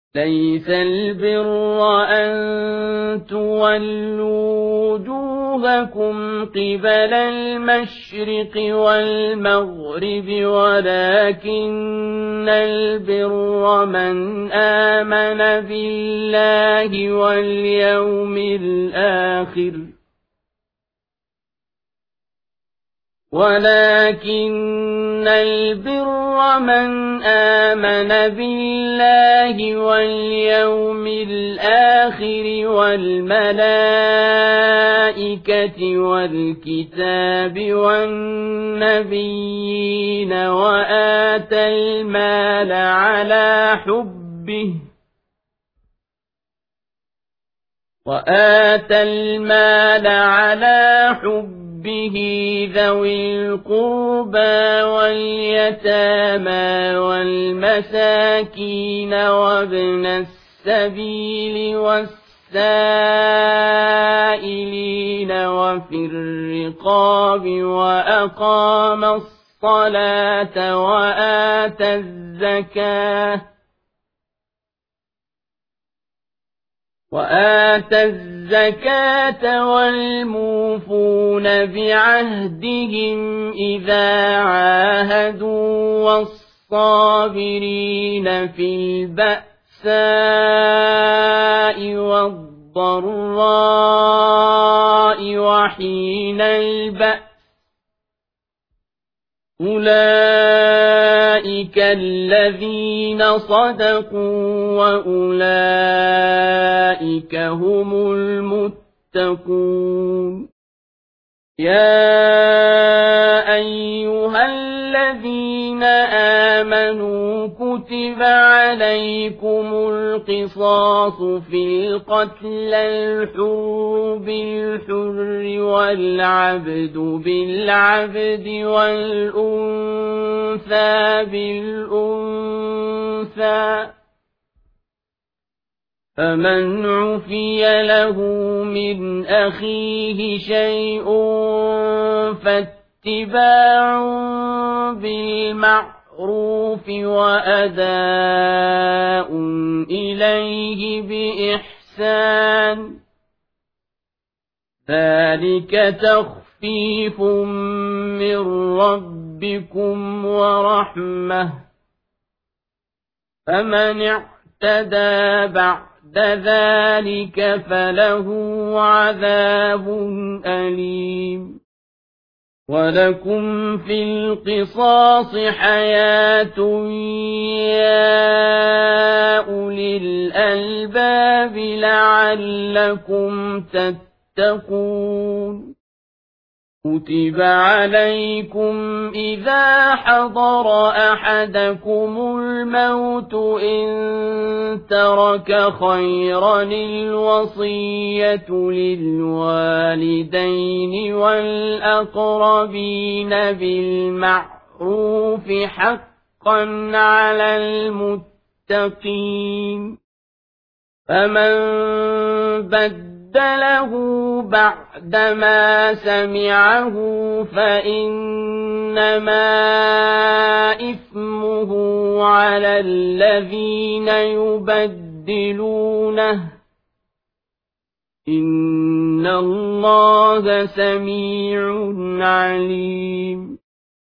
ليس البر أن تولوا وجوهكم قبل المشرق والمغرب ولكن البر من آمن بالله واليوم الآخر ولكن البر من آمن بالله واليوم الآخر والملائكة والكتاب والنبيين وآتى المال على حبه ذوي القربى واليتامى والمساكين وابن السبيل والسائلين وفي الرقاب وأقام الصلاة وآتى الزكاة والموفون بعهدهم إذا عاهدوا والصابرين في البأساء والضراء وحين البأس أولئك الذين صدقوا وأولئك هم المتقون يا أيها الذين آمنوا كتب عليكم القصاص في القتلى الحر بالحر والعبد بالعبد والأنثى بالأنثى فمن عفي له من أخيه شيء فاتباع بالمعروف وأداء إليه بإحسان ذلك تخفيف من ربكم ورحمة فمن اعتدى بعد ذلك فله عذاب أليم ولكم في القصاص حياة يا أولي الألباب لعلكم تتقون كتب عليكم إذا حضر أحدكم الموت إن ترك خيرا الوصية للوالدين والأقربين بالمعروف حقا على المتقين فمن بدله بعدما سمعه فإنما إثمه على الذين يبدلونه إن الله سميع عليم